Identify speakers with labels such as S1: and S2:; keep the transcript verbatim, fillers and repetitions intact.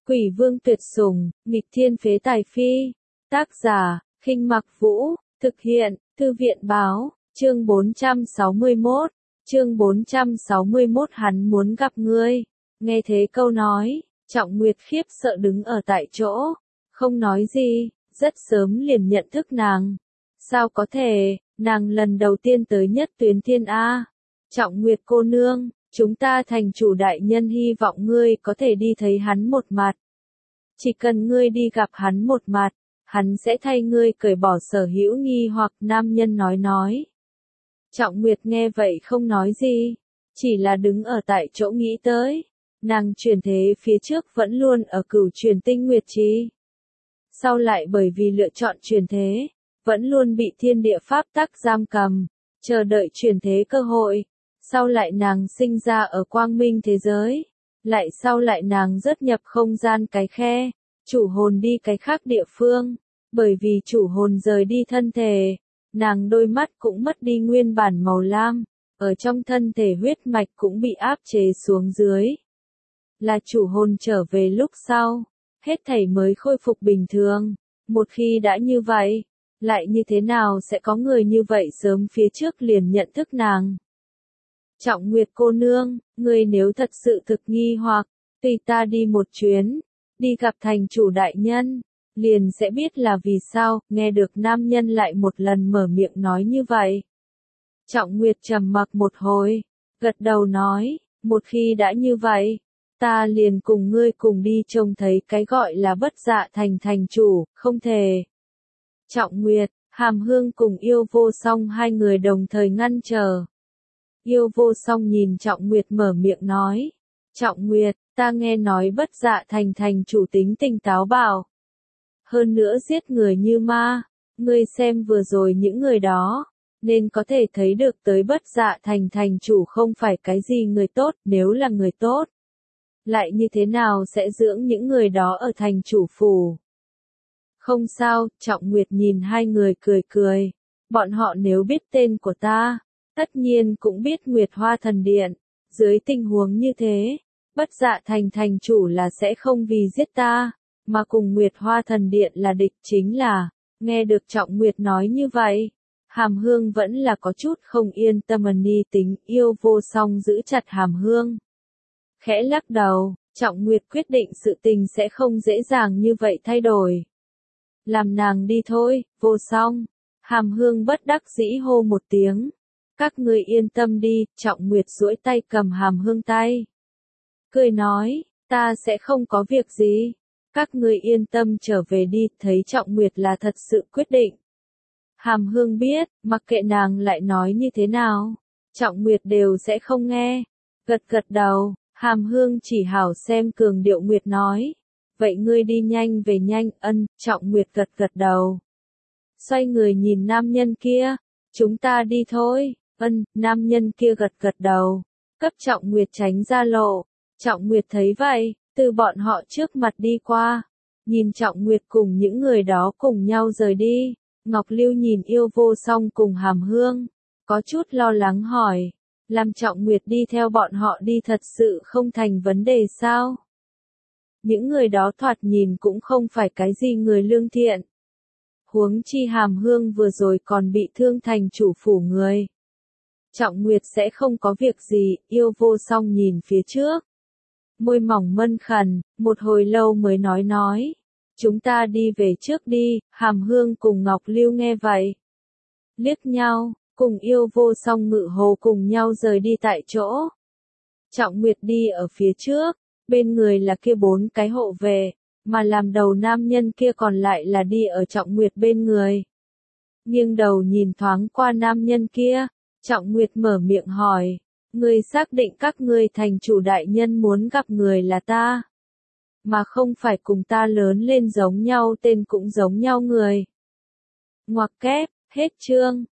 S1: Quỷ vương tuyệt sủng, nghịch thiên phế tài phi. Tác giả, Khinh Mặc Vũ, thực hiện, Thư viện báo, chương bốn trăm sáu mươi mốt, chương bốn trăm sáu mươi mốt hắn muốn gặp ngươi. Nghe thế câu nói, Trọng Nguyệt khiếp sợ đứng ở tại chỗ, không nói gì, rất sớm liền nhận thức nàng. Sao có thể, nàng lần đầu tiên tới Nhất Tuyến Thiên A. Trọng Nguyệt cô nương, chúng ta thành chủ đại nhân hy vọng ngươi có thể đi thấy hắn một mặt. Chỉ cần ngươi đi gặp hắn một mặt, hắn sẽ thay ngươi cởi bỏ sở hữu nghi hoặc. Nam nhân nói nói. Trọng Nguyệt nghe vậy không nói gì, chỉ là đứng ở tại chỗ nghĩ tới. Nàng chuyển thế phía trước vẫn luôn ở cửu truyền tinh nguyệt trì. Sau lại bởi vì lựa chọn chuyển thế, vẫn luôn bị thiên địa pháp tắc giam cầm, chờ đợi chuyển thế cơ hội. Sau lại nàng sinh ra ở quang minh thế giới, lại sau lại nàng rớt nhập không gian cái khe, chủ hồn đi cái khác địa phương, bởi vì chủ hồn rời đi thân thể, nàng đôi mắt cũng mất đi nguyên bản màu lam, ở trong thân thể huyết mạch cũng bị áp chế xuống dưới. Là chủ hồn trở về lúc sau, hết thảy mới khôi phục bình thường. Một khi đã như vậy, lại như thế nào sẽ có người như vậy sớm phía trước liền nhận thức nàng? Trọng Nguyệt cô nương, ngươi nếu thật sự thực nghi hoặc, tùy ta đi một chuyến, đi gặp thành chủ đại nhân, liền sẽ biết là vì sao. Nghe được nam nhân lại một lần mở miệng nói như vậy. Trọng Nguyệt trầm mặc một hồi, gật đầu nói, một khi đã như vậy, ta liền cùng ngươi cùng đi trông thấy cái gọi là Bất Dạ Thành thành chủ. Không thể. Trọng Nguyệt, Hàm Hương cùng Yêu Vô Song hai người đồng thời ngăn trở. Yêu Vô Song nhìn Trọng Nguyệt mở miệng nói. Trọng Nguyệt, ta nghe nói Bất Dạ Thành thành chủ tính tình táo bạo. Hơn nữa giết người như ma. Ngươi xem vừa rồi những người đó, nên có thể thấy được tới Bất Dạ Thành thành chủ không phải cái gì người tốt. Nếu là người tốt, lại như thế nào sẽ dưỡng những người đó ở thành chủ phủ? Không sao, Trọng Nguyệt nhìn hai người cười cười. Bọn họ nếu biết tên của ta, tất nhiên cũng biết Nguyệt Hoa Thần Điện. Dưới tình huống như thế, Bất Dạ Thành thành chủ là sẽ không vì giết ta, mà cùng Nguyệt Hoa Thần Điện là địch. Chính là, nghe được Trọng Nguyệt nói như vậy, Hàm Hương vẫn là có chút không yên tâm. Ni tính. Yêu Vô Song giữ chặt Hàm Hương, khẽ lắc đầu. Trọng Nguyệt quyết định sự tình sẽ không dễ dàng như vậy thay đổi. Làm nàng đi thôi. Vô Song. Hàm Hương bất đắc dĩ hô một tiếng. Các ngươi yên tâm đi. Trọng Nguyệt duỗi tay cầm Hàm Hương tay, cười nói, ta sẽ không có việc gì. Các ngươi yên tâm trở về đi. Thấy Trọng Nguyệt là thật sự quyết định, Hàm Hương biết, mặc kệ nàng lại nói như thế nào, Trọng Nguyệt đều sẽ không nghe. Gật gật đầu, Hàm Hương chỉ hảo xem cường điệu. Nguyệt nói, vậy ngươi đi nhanh về nhanh. Ân. Trọng Nguyệt gật gật đầu, xoay người nhìn nam nhân kia, chúng ta đi thôi. Ân. Nam nhân kia gật gật đầu, cấp Trọng Nguyệt tránh ra lộ. Trọng Nguyệt thấy vậy, từ bọn họ trước mặt đi qua, nhìn Trọng Nguyệt cùng những người đó cùng nhau rời đi. Ngọc Lưu nhìn Yêu Vô Song cùng Hàm Hương, có chút lo lắng hỏi, làm Trọng Nguyệt đi theo bọn họ đi thật sự không thành vấn đề sao? Những người đó thoạt nhìn cũng không phải cái gì người lương thiện. Huống chi Hàm Hương vừa rồi còn bị thương thành chủ phủ người. Trọng Nguyệt sẽ không có việc gì. Yêu Vô Song nhìn phía trước, môi mỏng mân khẩn, một hồi lâu mới nói nói. Chúng ta đi về trước đi. Hàm Hương cùng Ngọc Lưu nghe vậy, liếc nhau, cùng Yêu Vô Song ngự hồ cùng nhau rời đi tại chỗ. Trọng Nguyệt đi ở phía trước, bên người là kia bốn cái hộ vệ, mà làm đầu nam nhân kia còn lại là đi ở Trọng Nguyệt bên người. Nghiêng đầu nhìn thoáng qua nam nhân kia, Trọng Nguyệt mở miệng hỏi, ngươi xác định các ngươi thành chủ đại nhân muốn gặp người là ta, mà không phải cùng ta lớn lên giống nhau tên cũng giống nhau người? Ngoặc kép, hết chương.